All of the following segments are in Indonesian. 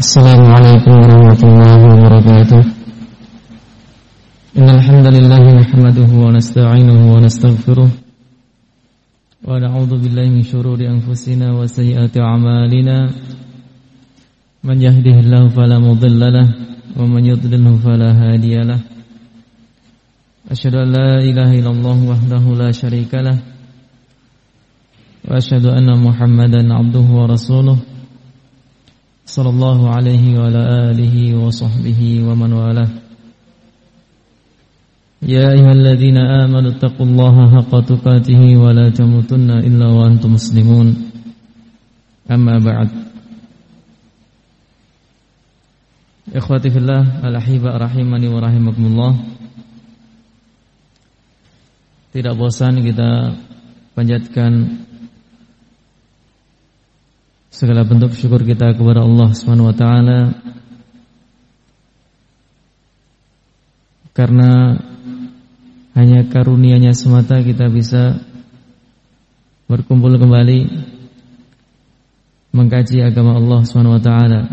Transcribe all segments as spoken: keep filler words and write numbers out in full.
Assalamualaikum warahmatullahi wabarakatuh. Innal hamdalillah nahmaduhu wa nasta'inuhu wa nastaghfiruh wa na'udzu billahi min shururi anfusina wa sayyiati a'malina. Man yahdihillahu fala mudilla lahu wa man yudlilhu fala hadiya lahu. Asyhadu an la ilaha illallah wahdahu la syarika lahu wa asyhadu anna Muhammadan 'abduhu wa rasuluh. Sallallahu alaihi wa ala alihi wa sahbihi wa man walah. Ya ayyuhalladzina amanu taqullaha haqqa tuqatih wa la tamutunna illa wa antum muslimun. Amma ba'd. Ikhwati fillah, al-ahibba rahimani wa rahimakumullah. Tidak bosan kita panjatkan segala bentuk syukur kita kepada Allah Subhanahu wa taala karena hanya karunia-Nya semata kita bisa berkumpul kembali mengkaji agama Allah Subhanahu wa taala.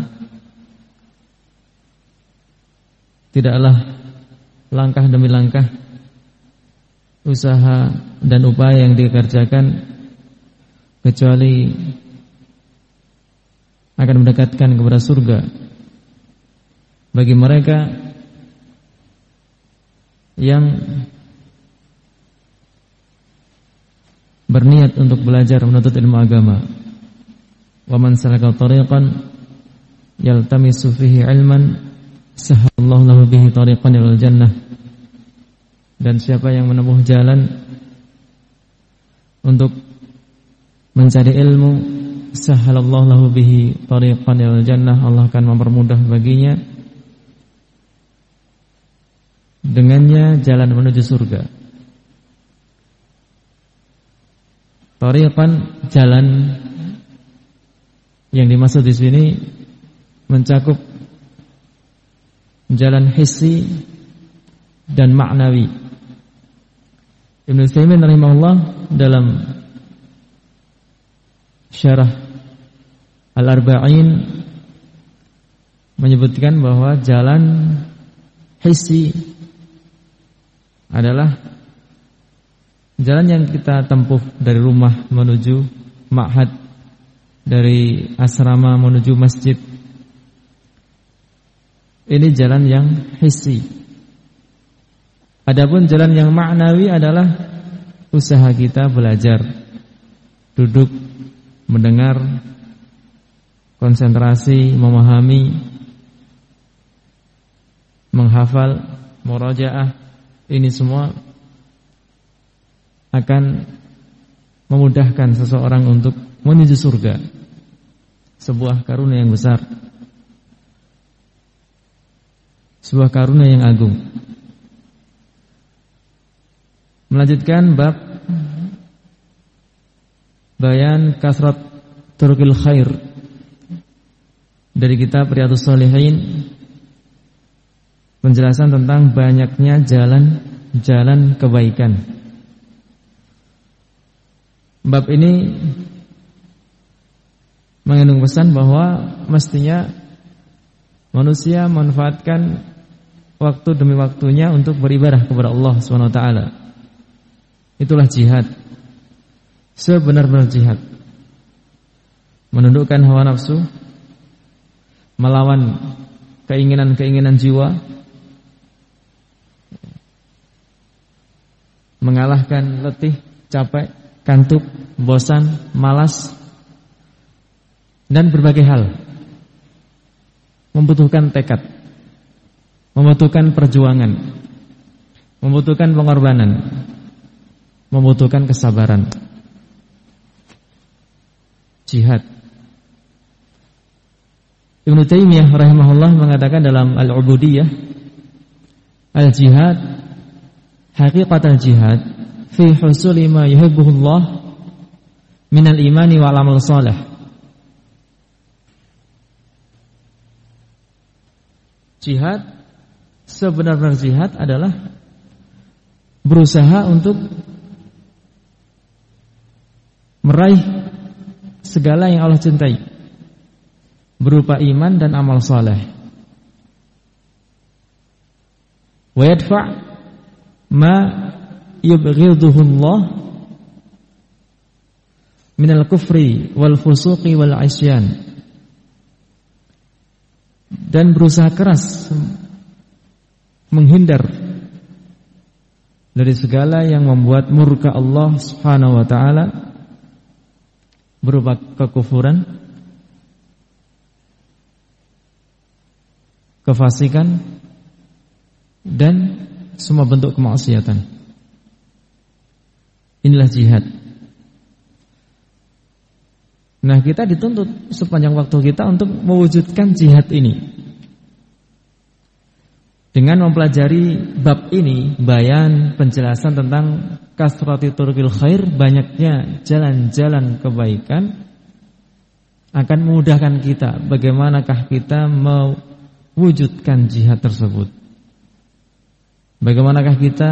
Tidaklah langkah demi langkah usaha dan upaya yang dikerjakan kecuali akan mendekatkan kepada surga bagi mereka yang berniat untuk belajar menuntut ilmu agama. Wa man salaka tariqan yaltamisu fihi ilman sahalallahu lahu bihi tariqan ilal jannah. Dan siapa yang menempuh jalan untuk mencari ilmu, sahalallahu lahu bihi tariqan ilal jannah, Allah akan mempermudah baginya dengannya jalan menuju surga. Tariqan, jalan yang dimaksud di sini mencakup jalan hissi dan maknawi. Ibnu Utsaimin rahimahullah dalam Syarah Al-Arba'in menyebutkan bahwa jalan hissi adalah jalan yang kita tempuh dari rumah menuju ma'had, dari asrama menuju masjid. Ini jalan yang hissi. Adapun jalan yang maknawi adalah usaha kita belajar, duduk, mendengar, konsentrasi, memahami, menghafal, murajaah. Ini semua akan memudahkan seseorang untuk menuju surga. Sebuah karunia yang besar, sebuah karunia yang agung. Melanjutkan bab bayan kasrat turukil khair dari kitab Riyadhus Shalihin, penjelasan tentang banyaknya jalan-jalan kebaikan. Bab ini mengandung pesan bahwa mestinya manusia memanfaatkan waktu demi waktunya untuk beribadah kepada Allah Subhanahu wa taala. Itulah jihad, sebenar-benar jihad. Menundukkan hawa nafsu, melawan keinginan-keinginan jiwa, mengalahkan letih, capek, kantuk, bosan, malas, dan berbagai hal. Membutuhkan tekad, membutuhkan perjuangan, membutuhkan pengorbanan, membutuhkan kesabaran. Jihad. Ibnu Taimiyah rahimahullah mengatakan dalam Al-Ubudiyah, al-jihad, haqiqat al-jihad fi husuli ma yuhibbuhullah minal imani wal amal salih. Jihad, sebenar-benar jihad adalah berusaha untuk meraih segala yang Allah cintai, berupa iman dan amal saleh. Wa yadfa' ma yubghiduhu Allah minal kufri wal fusuqi wal isyan, dan berusaha keras menghindar dari segala yang membuat murka Allah Subhanahu wa taala berupa kekufuran, kefasikan, dan semua bentuk kemaksiatan. Inilah jihad. Nah, kita dituntut sepanjang waktu kita untuk mewujudkan jihad ini dengan mempelajari bab ini, bayan, penjelasan tentang kasrati turqil khair, banyaknya jalan-jalan kebaikan, akan memudahkan kita bagaimanakah kita mewujudkan jihad tersebut. Bagaimanakah kita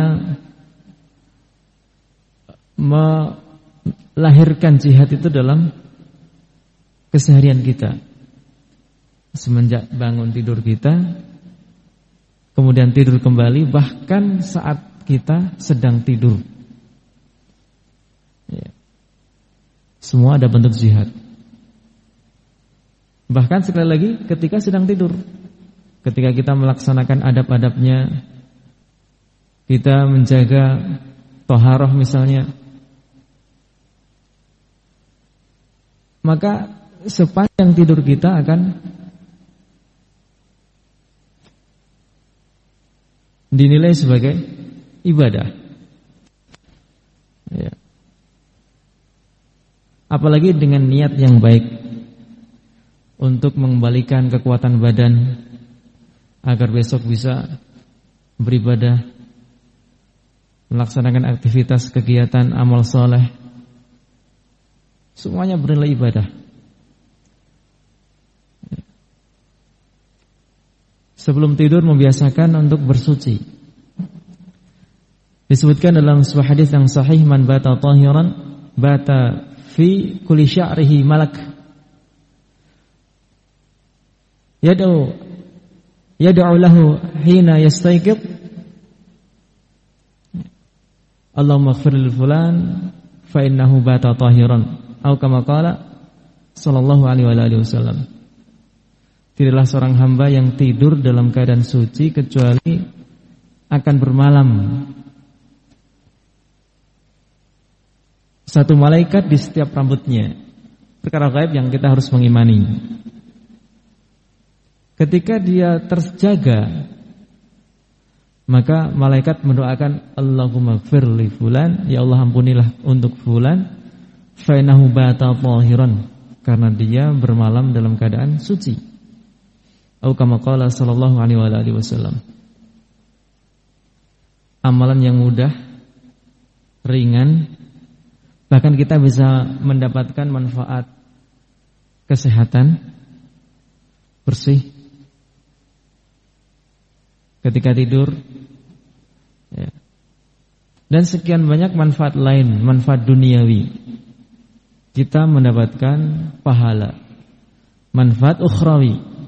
melahirkan jihad itu dalam keseharian kita, semenjak bangun tidur kita, kemudian tidur kembali, bahkan saat kita sedang tidur. Ya. Semua ada bentuk jihad. Bahkan sekali lagi ketika sedang tidur, ketika kita melaksanakan adab-adabnya, kita menjaga thaharah misalnya, maka sepanjang tidur kita akan dinilai sebagai ibadah. Ya. Apalagi dengan niat yang baik untuk mengembalikan kekuatan badan agar besok bisa beribadah, melaksanakan aktivitas kegiatan amal soleh, semuanya bernilai ibadah. Sebelum tidur membiasakan untuk bersuci. Disebutkan dalam sebuah hadis yang sahih, man bata tahiran bata fi kulli sya'rihi malak yad'u yad'u lahu hina yastayqid Allahumma ighfir li fulan fa innahu bata tahiran, atau kama qala sallallahu alaihi wa alihi wasallam. Tidaklah seorang hamba yang tidur dalam keadaan suci kecuali akan bermalam satu malaikat di setiap rambutnya. Perkara gaib yang kita harus mengimani. Ketika dia terjaga, maka malaikat mendoakan Allahumma ighfir li fulan, ya Allah ampunilah untuk fulan, fa innahu bata tahiran, karena dia bermalam dalam keadaan suci. Atau kama qala sallallahu alaihi wasallam. Amalan yang mudah, ringan, bahkan kita bisa mendapatkan manfaat kesehatan, bersih ketika tidur, ya. Dan sekian banyak manfaat lain, manfaat duniawi. Kita mendapatkan pahala, manfaat ukhrawi.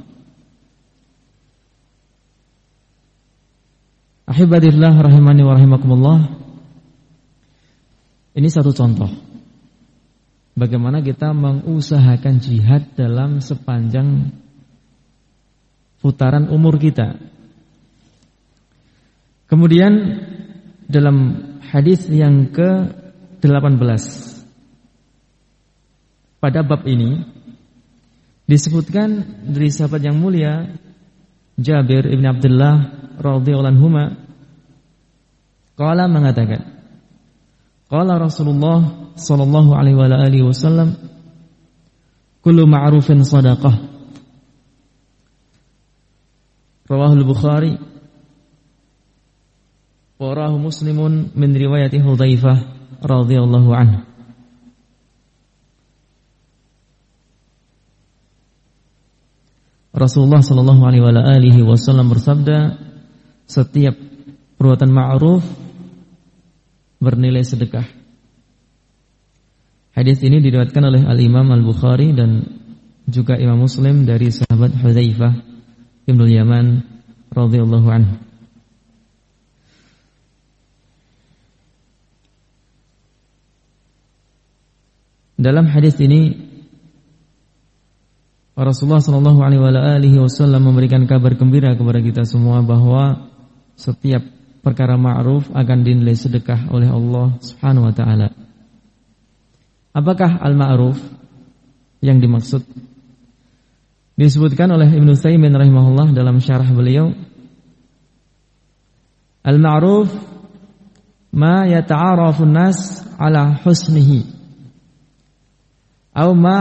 Ahibadillah rahimani wa rahimakumullah. Ini satu contoh bagaimana kita mengusahakan jihad dalam sepanjang putaran umur kita. Kemudian dalam hadis yang ke delapan belas pada bab ini disebutkan dari sahabat yang mulia Jabir ibn Abdullah radhiyallahu anhuma, qala mengatakan, qala Rasulullah sallallahu alaihi wa alihi wasallam, kullu ma'rufin shadaqah. Rawahul Bukhari wa rawahu Muslimun min riwayati Hudzaifah radhiyallahu anhu. Rasulullah sallallahu alaihi wa alihi wasallam bersabda, setiap perbuatan ma'ruf bernilai sedekah. Hadis ini diriwayatkan oleh Al-Imam Al-Bukhari dan juga Imam Muslim dari sahabat Hudzaifah Ibnu Yaman radhiyallahu anhu. Dalam hadis ini Rasulullah sallallahu alaihi wasallam memberikan kabar gembira kepada kita semua bahwa setiap perkara ma'ruf akan dinilai sedekah oleh Allah Subhanahu wa taala. Apakah al-ma'ruf yang dimaksud? Disebutkan oleh Ibnu Utsaimin rahimahullah dalam syarah beliau, al-ma'ruf ma yata'arafu an-nas ala husnihi aw ma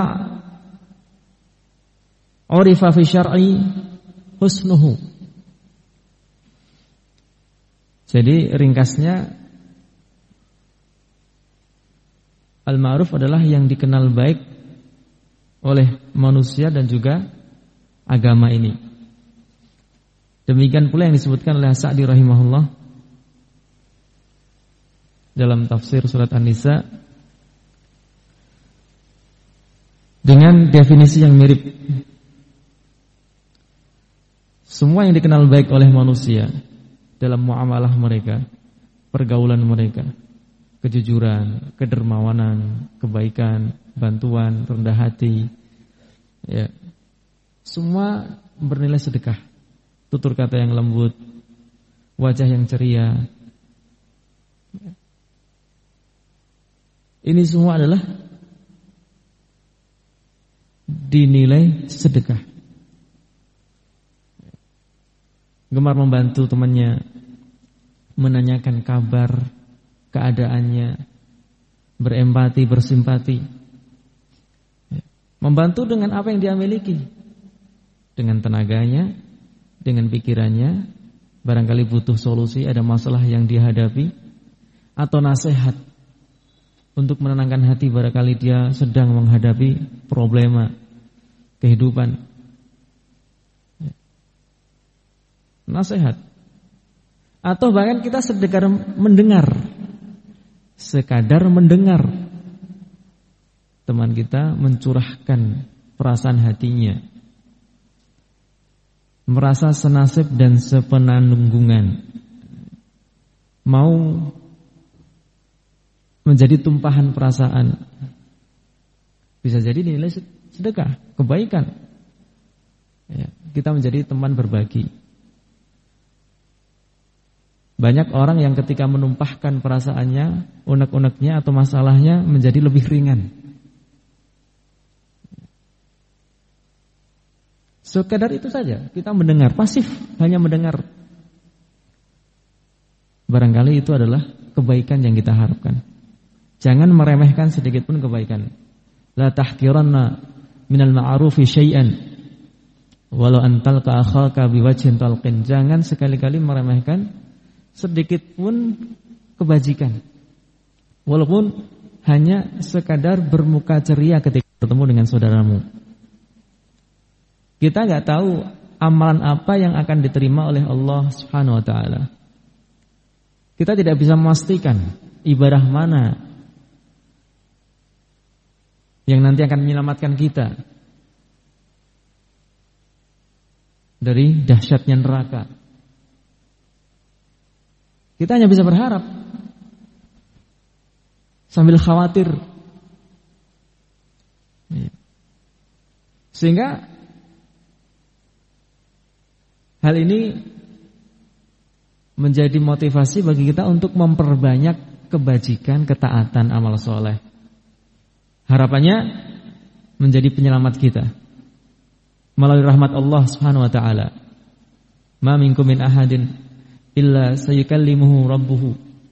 urifa fi syar'i husnuhu. Jadi ringkasnya, al-ma'ruf adalah yang dikenal baik oleh manusia dan juga agama ini. Demikian pula yang disebutkan oleh Sa'di rahimahullah dalam tafsir surat An-Nisa dengan definisi yang mirip. Semua yang dikenal baik oleh manusia dalam muamalah mereka, pergaulan mereka, kejujuran, kedermawanan, kebaikan, bantuan, rendah hati, ya, semua bernilai sedekah. Tutur kata yang lembut, wajah yang ceria, ini semua adalah dinilai sedekah. Gemar membantu temannya, menanyakan kabar, keadaannya, berempati, bersimpati, membantu dengan apa yang dia miliki, dengan tenaganya, dengan pikirannya. Barangkali butuh solusi, ada masalah yang dihadapi, atau nasihat untuk menenangkan hati, barangkali dia sedang menghadapi problema kehidupan. Nasihat, atau bahkan kita sekadar mendengar, sekadar mendengar teman kita mencurahkan perasaan hatinya, merasa senasib dan sepenanggungan, mau menjadi tumpahan perasaan, bisa jadi nilai sedekah, kebaikan. Ya, kita menjadi teman berbagi. Banyak orang yang ketika menumpahkan perasaannya, unek-uneknya atau masalahnya menjadi lebih ringan. Sekadar itu saja, kita mendengar, pasif, hanya mendengar. Barangkali itu adalah kebaikan yang kita harapkan. Jangan meremehkan sedikit pun kebaikan. La tahqiranna minal ma'rufi syai'an walau antalqa akhaka biwajhin talqin. Jangan sekali-kali meremehkan sedikit pun kebajikan, walaupun hanya sekadar bermuka ceria ketika bertemu dengan saudaramu. Kita nggak tahu amalan apa yang akan diterima oleh Allah Subhanahu wa taala. Kita tidak bisa memastikan ibadah mana yang nanti akan menyelamatkan kita dari dahsyatnya neraka. Kita hanya bisa berharap sambil khawatir. Sehingga hal ini menjadi motivasi bagi kita untuk memperbanyak kebajikan, ketaatan, amal soleh. Harapannya menjadi penyelamat kita melalui rahmat Allah Subhanahu wa taala. Ma minkum min ahadin illa sayukallimuhu rabbuhu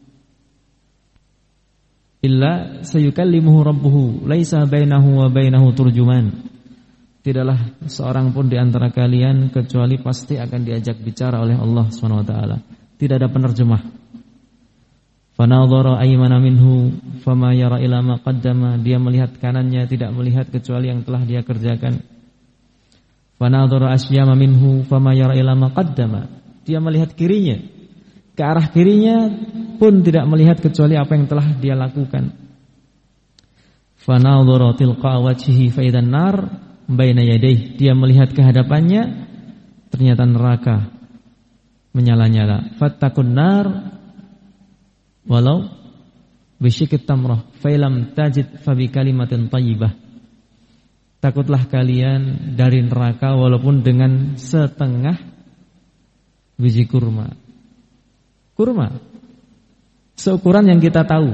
illa sayukallimuhu rabbuhu laisa bainahu wa bainahu turjuman. Tidaklah seorang pun di antara kalian kecuali pasti akan diajak bicara oleh Allah Subhanahu wa taala. Tidak ada penerjemah. Fanadhara aymana minhu fama yara ila ma qaddama. Dia melihat kanannya, tidak melihat kecuali yang telah dia kerjakan. Fanadhara asyama minhu fama yara ila ma qaddama. Dia melihat kirinya, ke arah kirinya pun tidak melihat kecuali apa yang telah dia lakukan. Fanadhara tilqa wajhihi fa idan nar baina yadayhi, dia melihat ke hadapannya ternyata neraka menyala-nyala. Fattaqun nar walau bisyikit tamrah fa lam tajid fa bi kalimatin thayyibah. Takutlah kalian dari neraka walaupun dengan setengah biji kurma. Kurma seukuran yang kita tahu.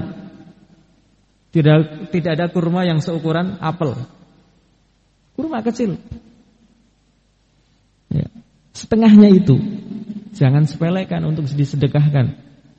Tidak tidak ada kurma yang seukuran apel. Kurma kecil. Ya. Setengahnya itu. Jangan sepelekan untuk disedekahkan.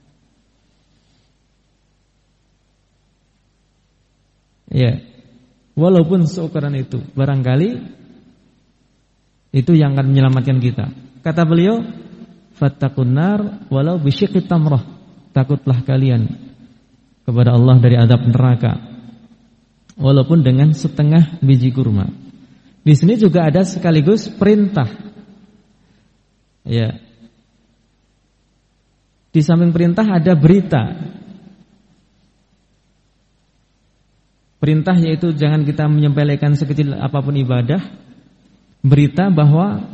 Ya. Walaupun seukuran itu, barangkali itu yang akan menyelamatkan kita. Kata beliau, fattaqun nar walau bisyikit tamrah. Takutlah kalian kepada Allah dari azab neraka walaupun dengan setengah biji kurma. Di sini juga ada sekaligus perintah. Ya. Di samping perintah ada berita. Perintah yaitu jangan kita menyepelekan sekecil apapun ibadah. Berita bahwa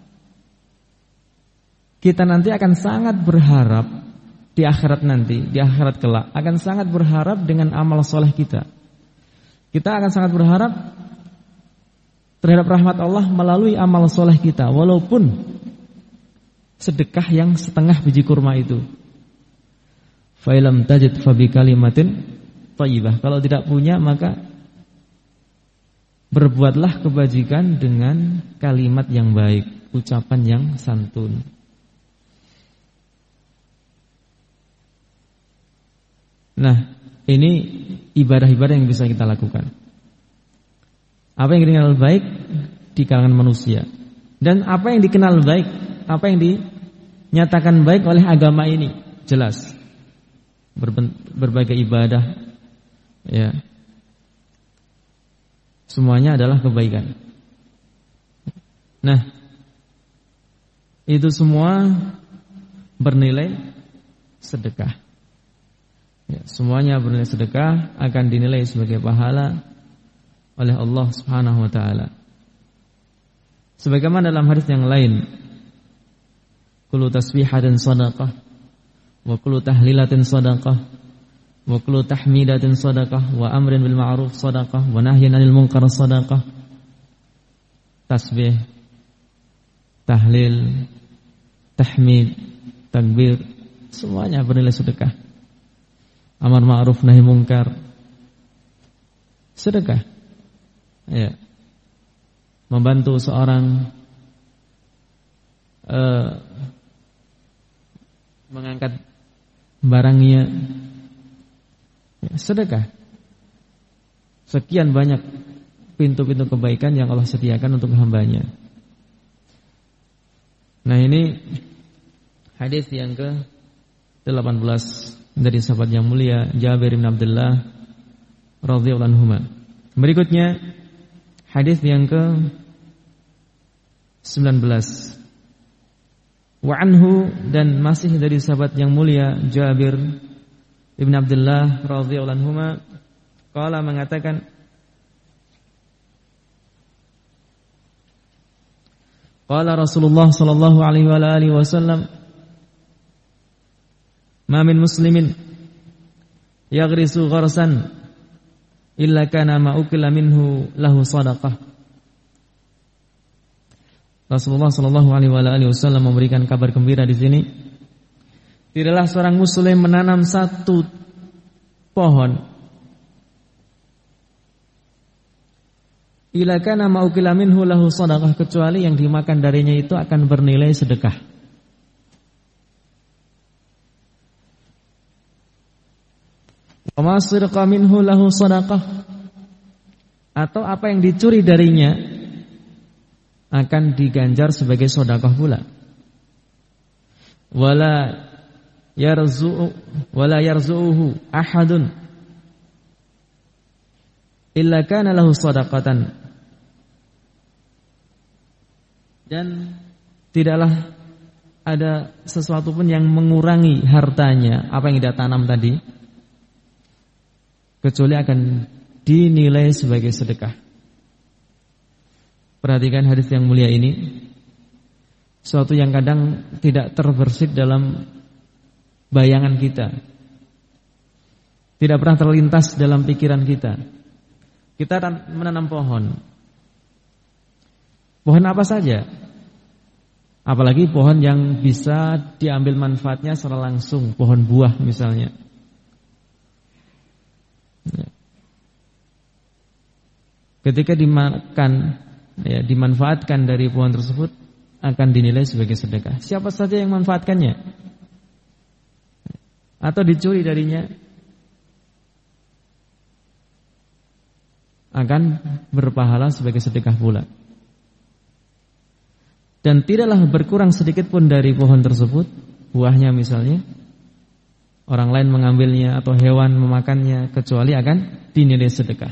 kita nanti akan sangat berharap di akhirat nanti, di akhirat kelak akan sangat berharap dengan amal soleh kita. Kita akan sangat berharap terhadap rahmat Allah melalui amal soleh kita, walaupun sedekah yang setengah biji kurma itu. Fa lam tajid fa bi kalimatin thayyibah. Kalau tidak punya maka berbuatlah kebajikan dengan kalimat yang baik, ucapan yang santun. Nah, ini ibadah-ibadah yang bisa kita lakukan. Apa yang dikenal baik di kalangan manusia, dan apa yang dikenal baik, apa yang dinyatakan baik oleh agama ini, jelas. Berbagai ibadah, ya, semuanya adalah kebaikan. Nah, itu semua bernilai sedekah. Ya, semuanya bernilai sedekah, akan dinilai sebagai pahala oleh Allah Subhanahu wa taala. Sebagaimana dalam hadis yang lain, kullu tasbihatin shadaqah wa kullu tahlilatin shadaqah wa kullu tahmidatin shadaqah wa amrin bil ma'ruf shadaqah wa nahyin 'anil munkar shadaqah. Tasbih, tahlil, tahmid, takbir, semuanya bernilai sedekah. Amar ma'ruf nahi munkar, sedekah. Ya. Membantu seorang uh, mengangkat barangnya, ya, sedekah. Sekian banyak pintu-pintu kebaikan yang Allah sediakan untuk hambanya. Nah, ini hadis yang ke delapan belas dari sahabat yang mulia Jabir bin Abdullah radhiyallahu anhu. Berikutnya hadis yang ke sembilan belas. Wa anhu, dan masih dari sahabat yang mulia Jabir bin Abdullah radhiyallahu anhu, qala mengatakan, qala Rasulullah sallallahu alaihi wa alihi wasallam, ma min muslimin yaghrisu gharsan illa kana ma ukila minhu lahu sadaqah. Rasulullah sallallahu alaihi wasallam memberikan kabar gembira di sini. Tidaklah seorang muslim menanam satu pohon illa kana ma ukila minhu lahu sadaqah, kecuali yang dimakan darinya itu akan bernilai sedekah. Wa sirqa minhu lahu sadaqah, atau apa yang dicuri darinya akan diganjar sebagai sedekah pula. Wala yarzu'u wala yarzu'uhu ahadun illa kana lahu sadaqatan, dan tidaklah ada sesuatu pun yang mengurangi hartanya apa yang dia tanam tadi, kecuali akan dinilai sebagai sedekah. perhatikan hadis yang mulia ini, suatu yang kadang tidak terbersit dalam bayangan kita, tidak pernah terlintas dalam pikiran kita. Kita menanam pohon, pohon apa saja, apalagi pohon yang bisa diambil manfaatnya secara langsung, pohon buah misalnya. Ketika dimakan, ya, dimanfaatkan dari pohon tersebut, akan dinilai sebagai sedekah. Siapa saja yang manfaatkannya atau dicuri darinya, akan berpahala sebagai sedekah pula. Dan tidaklah berkurang sedikit pun dari pohon tersebut, buahnya misalnya, orang lain mengambilnya atau hewan memakannya, kecuali akan dinilai sedekah.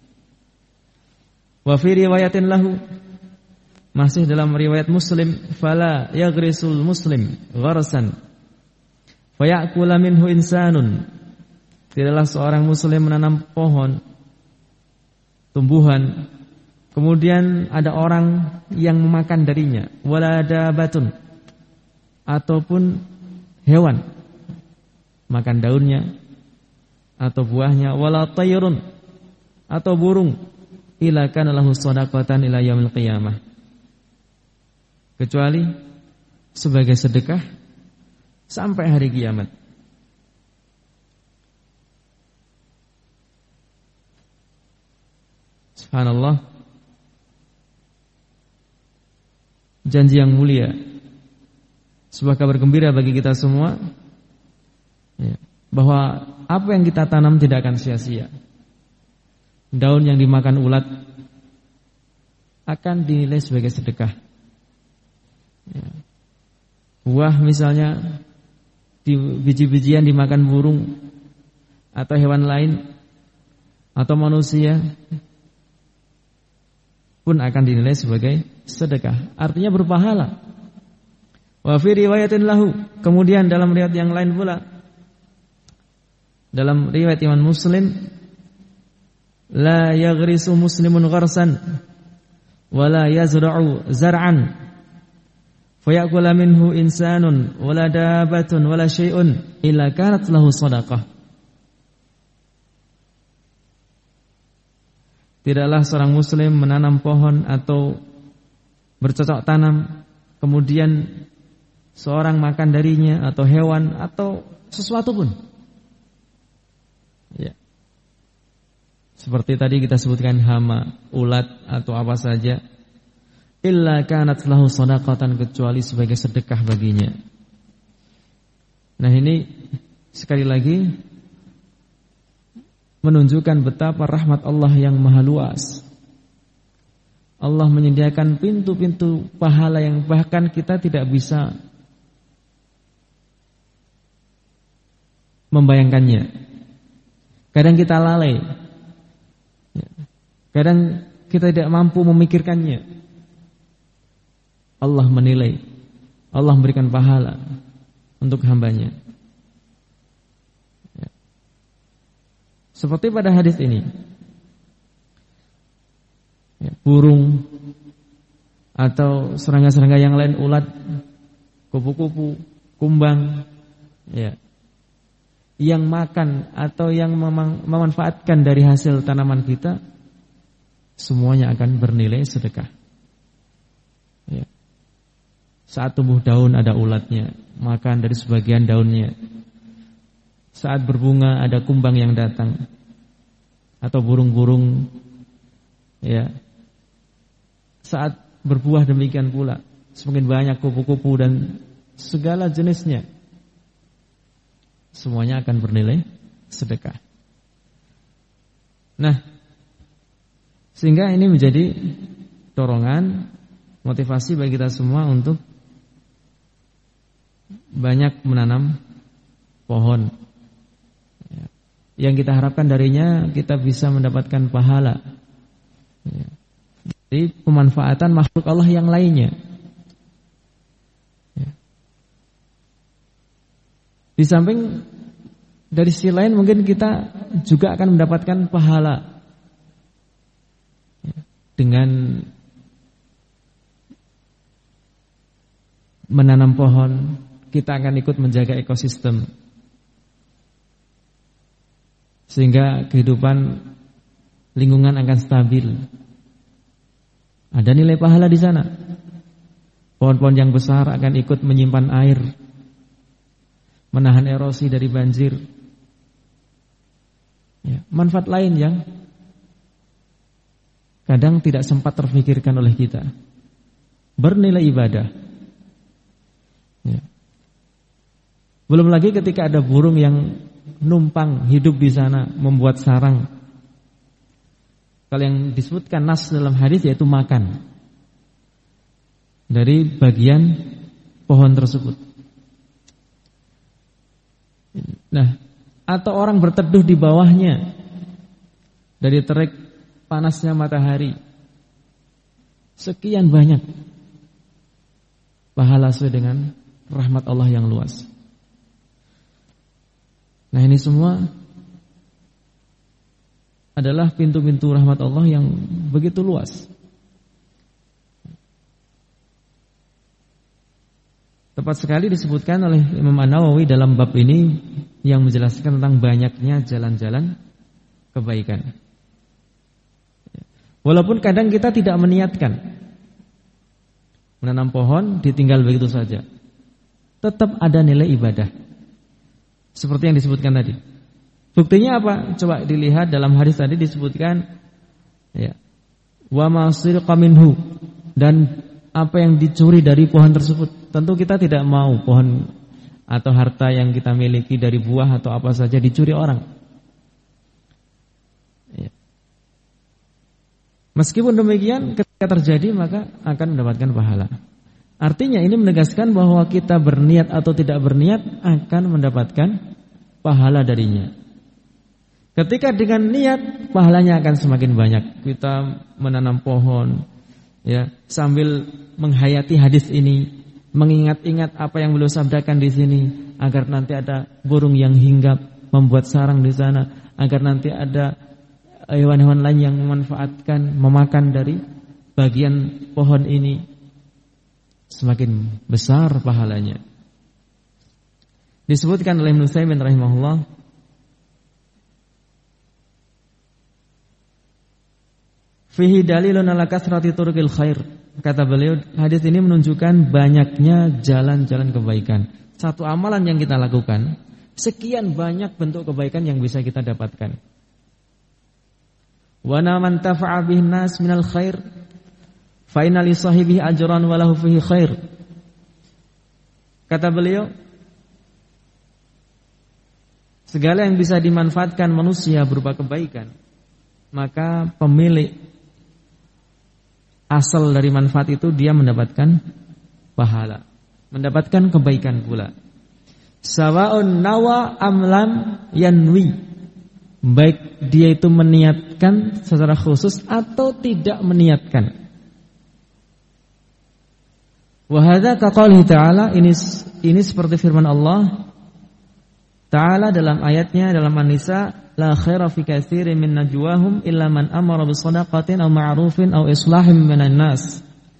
Wa fi riwayatin lahu, masih dalam riwayat Muslim, fala yaghrisul muslim gharsan fayakula minhu insanun, tidaklah seorang muslim menanam pohon, tumbuhan, kemudian ada orang yang memakan darinya, wala dabatun, ataupun hewan makan daunnya atau buahnya, wala tayrun, atau burung, ila kana lahu shadaqatan ila yaumil qiyamah, kecuali sebagai sedekah sampai hari kiamat. Subhanallah, janji yang mulia, sebuah kabar gembira bagi kita semua, ya, bahwa apa yang kita tanam tidak akan sia-sia. Daun yang dimakan ulat akan dinilai sebagai sedekah. Ya. Buah misalnya, di biji-bijian dimakan burung atau hewan lain atau manusia pun akan dinilai sebagai sedekah. Artinya berpahala. Wa fi riwayatin lahu, kemudian dalam riwayat yang lain pula, dalam riwayat Imam Muslim, la yaghrisu muslimun gharsan wala yazra'u zar'an fayakula minhu insanun wala dabatun wala syai'un illa kanat lahu shadaqah. Tidaklah seorang muslim menanam pohon atau bercocok tanam, kemudian seorang makan darinya, atau hewan atau sesuatu pun, ya, seperti tadi kita sebutkan hama, ulat atau apa saja, illa kanat lahu shadaqatan, kecuali sebagai sedekah baginya. Nah, ini sekali lagi menunjukkan betapa rahmat Allah yang maha luas. Allah menyediakan pintu-pintu pahala yang bahkan kita tidak bisa membayangkannya. Kadang kita lalai, kadang kita tidak mampu memikirkannya. Allah menilai, Allah memberikan pahala untuk hambanya. Seperti pada hadis ini, ya, burung atau serangga-serangga yang lain, ulat, kupu-kupu, kumbang, ya, yang makan atau yang memang memanfaatkan dari hasil tanaman kita, semuanya akan bernilai sedekah. Ya. Saat tumbuh daun ada ulatnya, makan dari sebagian daunnya. Saat berbunga ada kumbang yang datang, atau burung-burung, ya. Saat berbuah demikian pula, semakin banyak kupu-kupu dan segala jenisnya, semuanya akan bernilai sedekah. Nah, sehingga ini menjadi dorongan, motivasi bagi kita semua untuk banyak menanam pohon. Yang kita harapkan darinya kita bisa mendapatkan pahala, ya, dari pemanfaatan makhluk Allah yang lainnya, ya. Di samping dari sisi lain mungkin kita juga akan mendapatkan pahala, ya, dengan menanam pohon, kita akan ikut menjaga ekosistem. Sehingga kehidupan lingkungan akan stabil. Ada nilai pahala di sana. Pohon-pohon yang besar akan ikut menyimpan air, menahan erosi dari banjir. Ya, manfaat lain yang kadang tidak sempat terfikirkan oleh kita, bernilai ibadah. Ya. Belum lagi ketika ada burung yang numpang hidup di sana, membuat sarang. Kalau yang disebutkan nas dalam hadis yaitu makan dari bagian pohon tersebut. Nah, atau orang berteduh di bawahnya dari terik panasnya matahari. Sekian banyak pahala sesuai dengan rahmat Allah yang luas. Nah, ini semua adalah pintu-pintu rahmat Allah yang begitu luas. Tepat sekali disebutkan oleh Imam An-Nawawi dalam bab ini yang menjelaskan tentang banyaknya jalan-jalan kebaikan. Walaupun kadang kita tidak meniatkan menanam pohon ditinggal begitu saja, tetap ada nilai ibadah. Seperti yang disebutkan tadi. Buktinya apa? Coba dilihat dalam hadis tadi disebutkan ya, wa ma sirqa minhu, dan apa yang dicuri dari pohon tersebut. Tentu kita tidak mau pohon atau harta yang kita miliki dari buah atau apa saja dicuri orang. Ya. Meskipun demikian, ketika terjadi maka akan mendapatkan pahala. Artinya ini menegaskan bahwa kita berniat atau tidak berniat akan mendapatkan pahala darinya. Ketika dengan niat, pahalanya akan semakin banyak. Kita menanam pohon, ya, sambil menghayati hadis ini, mengingat-ingat apa yang beliau sabdakan di sini, agar nanti ada burung yang hinggap membuat sarang di sana, agar nanti ada hewan-hewan lain yang memanfaatkan, memakan dari bagian pohon ini, semakin besar pahalanya. Disebutkan oleh Ibnu Utsaimin rahimahullah, fihi dalilun ala kasrati turuqil khair. Kata beliau, hadis ini menunjukkan banyaknya jalan-jalan kebaikan. Satu amalan yang kita lakukan, sekian banyak bentuk kebaikan yang bisa kita dapatkan. Wa man tafa'a bihin nas minal khair fa inna li sahibihi ajran wa lahu fihi khair. Kata beliau, segala yang bisa dimanfaatkan manusia berupa kebaikan, maka pemilik asal dari manfaat itu dia mendapatkan pahala, mendapatkan kebaikan pula. Sawa'un nawa amlam yanwi, baik dia itu meniatkan secara khusus atau tidak meniatkan. Wa hadza kaqaulihi ta'ala, ini ini seperti firman Allah Ta'ala dalam ayatnya dalam An-Nisa, la khaira fi katsirin min najwahum illa man amara bis shadaqatin aw ma'rufin aw islahin minan nas.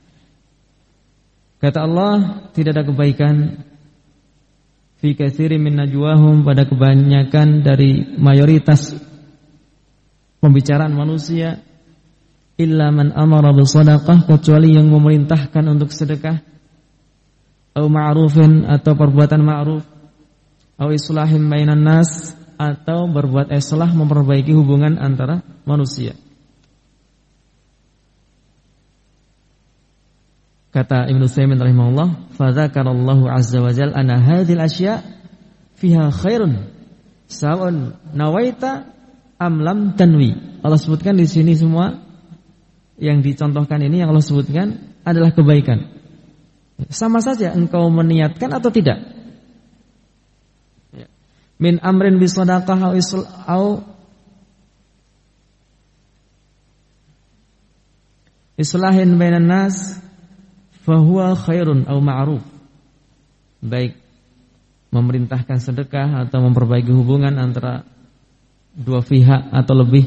Kata Allah, tidak ada kebaikan fi katsirin min najwahum, pada kebanyakan dari mayoritas pembicaraan manusia, illa man amara bis shadaqah, kecuali yang memerintahkan untuk sedekah, aw ma'rufin, atau perbuatan ma'ruf, aw islahin bainan nas, atau berbuat islah, memperbaiki hubungan antara manusia. Kata Ibnu Utsaimin rahimahullah, fa dzakarallahu azza wa jalla anna hadhil asya' fiha khairun sawa'un nawaita am lam tanwi. Allah sebutkan di sini semua yang dicontohkan ini, yang Allah sebutkan adalah kebaikan. Sama saja engkau meniatkan atau tidak. Min amrin bi shadaqah au islahin bainan nas fahuwa khairun au ma'ruf. Baik memerintahkan sedekah atau memperbaiki hubungan antara dua pihak atau lebih.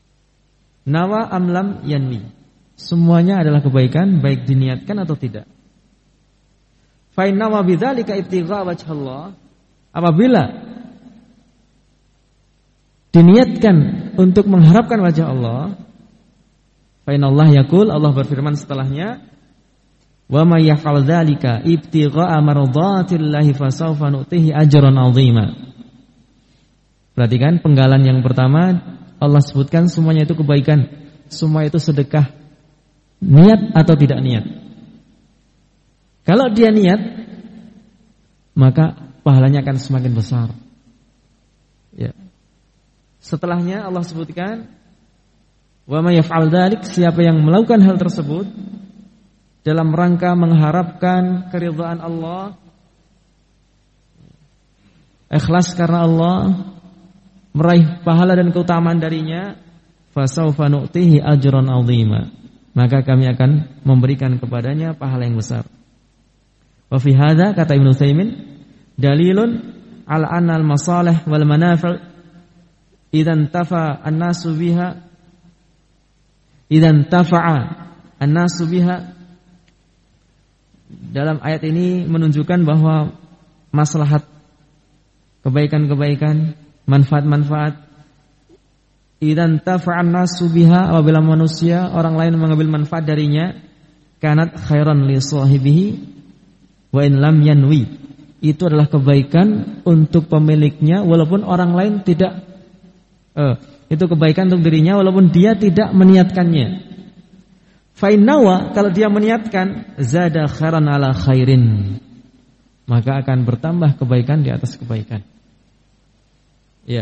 Nawa amlam yanwi, semuanya adalah kebaikan baik diniatkan atau tidak. Fa inna wa bidzalika ibtigha wajhallah. Apabila diniatkan untuk mengharapkan wajah Allah, fa innallaha yaqul, Allah berfirman setelahnya, wa may yaf'al dzalika ibtigha mardhatillahi fasawfa nu'tihi ajran 'azima. Perhatikan penggalan yang pertama, Allah sebutkan semuanya itu kebaikan, semua itu sedekah, niat atau tidak niat. Kalau dia niat, maka pahalanya akan semakin besar. Ya. Setelahnya Allah sebutkan, wa may yaf'al dzalik, siapa yang melakukan hal tersebut dalam rangka mengharapkan keridhaan Allah, ikhlas karena Allah, meraih pahala dan keutamaan darinya, fasawfa nu'tihi ajran 'azima, maka kami akan memberikan kepadanya pahala yang besar. Wa fi hadza, kata Ibnu Utsaimin, dalilun ala anna al-masalih wal manafi' idzan tafa an-nasu biha idzan tafa'a an-nasu biha. Dalam ayat ini menunjukkan bahwa maslahat, kebaikan-kebaikan, manfaat-manfaat, idzan tafa'a an-nasu biha, apabila manusia, orang lain mengambil manfaat darinya, kanat khairan li sahibihi wa in lam yanwi, itu adalah kebaikan untuk pemiliknya walaupun orang lain tidak eh, itu kebaikan untuk dirinya walaupun dia tidak meniatkannya. Fa innawa, kalau dia meniatkan, zada khairan ala khairin, maka akan bertambah kebaikan di atas kebaikan. Ya.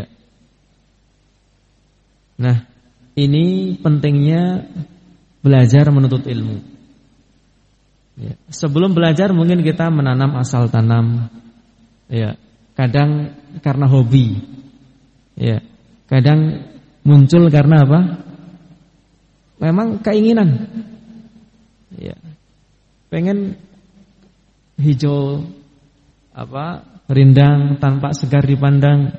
Nah, ini pentingnya belajar menuntut ilmu. Ya. Sebelum belajar mungkin kita menanam asal tanam, ya. Kadang karena hobi, ya. Kadang muncul karena apa? Memang keinginan, ya. Pengen hijau, apa, rindang, tampak segar dipandang.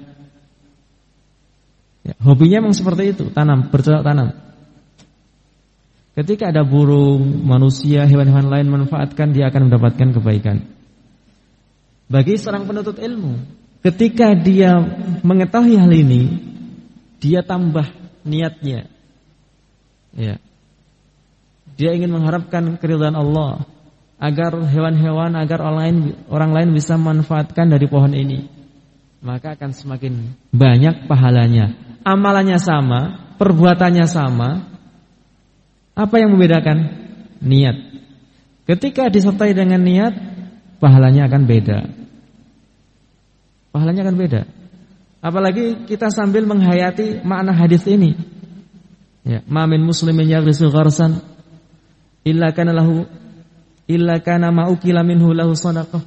Ya. Hobinya memang seperti itu, tanam, bercocok tanam. Ketika ada burung, manusia, hewan-hewan lain manfaatkan, dia akan mendapatkan kebaikan. Bagi seorang penuntut ilmu, ketika dia mengetahui hal ini, dia tambah niatnya. Ya. Dia ingin mengharapkan keridhaan Allah, agar hewan-hewan, agar orang lain, orang lain bisa manfaatkan dari pohon ini, maka akan semakin banyak pahalanya. Amalannya sama, perbuatannya sama. Apa yang membedakan? Niat. Ketika disertai dengan niat, pahalanya akan beda. Pahalanya akan beda. Apalagi kita sambil menghayati makna hadis ini. Ya, ma min muslimin yaghrisu gharsan illa kana lahu illa kana ma ukila minhu lahu shadaqah.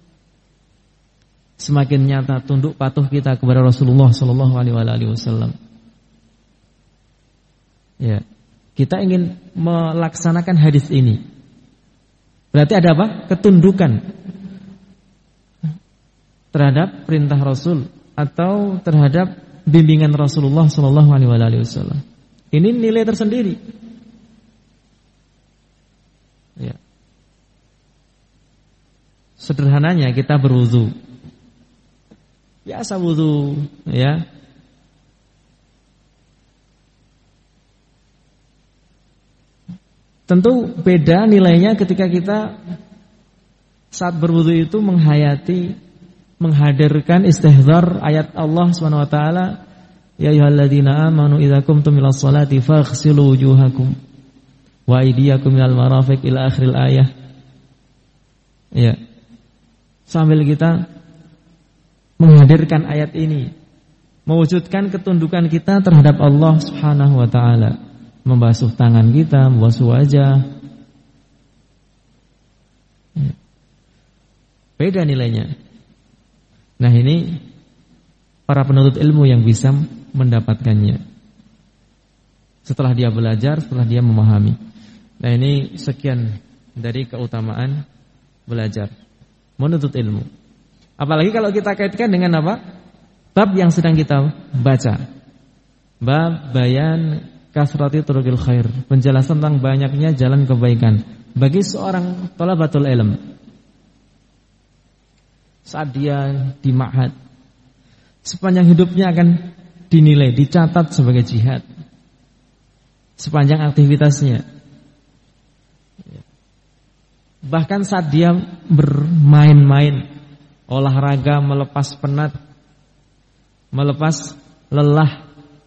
Semakin nyata tunduk patuh kita kepada Rasulullah sallallahu alaihi wasallam. Ya. Kita ingin melaksanakan hadis ini. Berarti ada apa? Ketundukan terhadap perintah Rasul atau terhadap bimbingan Rasulullah sallallahu alaihi wasallam. Ini nilai tersendiri. Ya. Sederhananya kita berwudu. Biasa wudu, ya. Tentu beda nilainya ketika kita saat berwudu itu menghayati, menghadirkan istihdzar ayat Allah Subhanahu wa taala, ya ayyuhalladzina amanu idza qumtum ilas salati faghsilu wujuhakum wa aydiyakum ilal marafiq ila akhiril ayah. Ya. Sambil kita menghadirkan ayat ini, mewujudkan ketundukan kita terhadap Allah Subhanahu wa taala. Membasuh tangan kita, membasuh wajah. Beda nilainya. Nah, ini para penuntut ilmu yang bisa mendapatkannya setelah dia belajar, setelah dia memahami. Nah, ini sekian dari keutamaan belajar menuntut ilmu. Apalagi kalau kita kaitkan dengan apa? Bab yang sedang kita baca. Bab bayan kasrati turukil khair, penjelasan tentang banyaknya jalan kebaikan bagi seorang thalabatul ilm. saat dia di ma'had, sepanjang hidupnya akan dinilai, dicatat sebagai jihad sepanjang aktivitasnya. Bahkan saat dia bermain-main, olahraga, melepas penat, melepas lelah,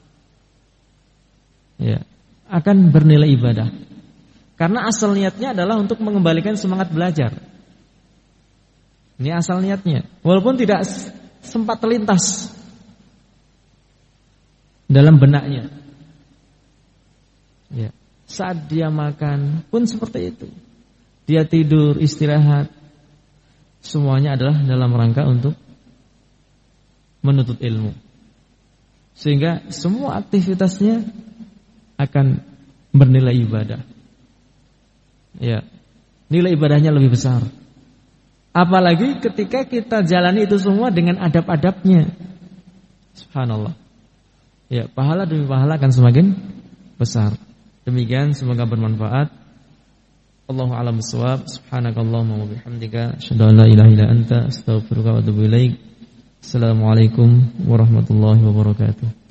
ya, akan bernilai ibadah. Karena asal niatnya adalah untuk mengembalikan semangat belajar. Ini asal niatnya. Walaupun tidak sempat terlintas dalam benaknya. Ya, saat dia makan pun seperti itu. Dia tidur, istirahat, semuanya adalah dalam rangka untuk menuntut ilmu. Sehingga semua aktivitasnya akan bernilai ibadah. Ya, nilai ibadahnya lebih besar. Apalagi ketika kita jalani itu semua dengan adab-adabnya. Subhanallah. Ya, pahala demi pahala akan semakin besar. Demikian, semoga bermanfaat. Allahu a'lam bishawab. Subhanakallahumma wa bihamdika asyhadu an la ilaha illa anta astaghfiruka wa atubu ilaik. Assalamualaikum warahmatullahi wabarakatuh.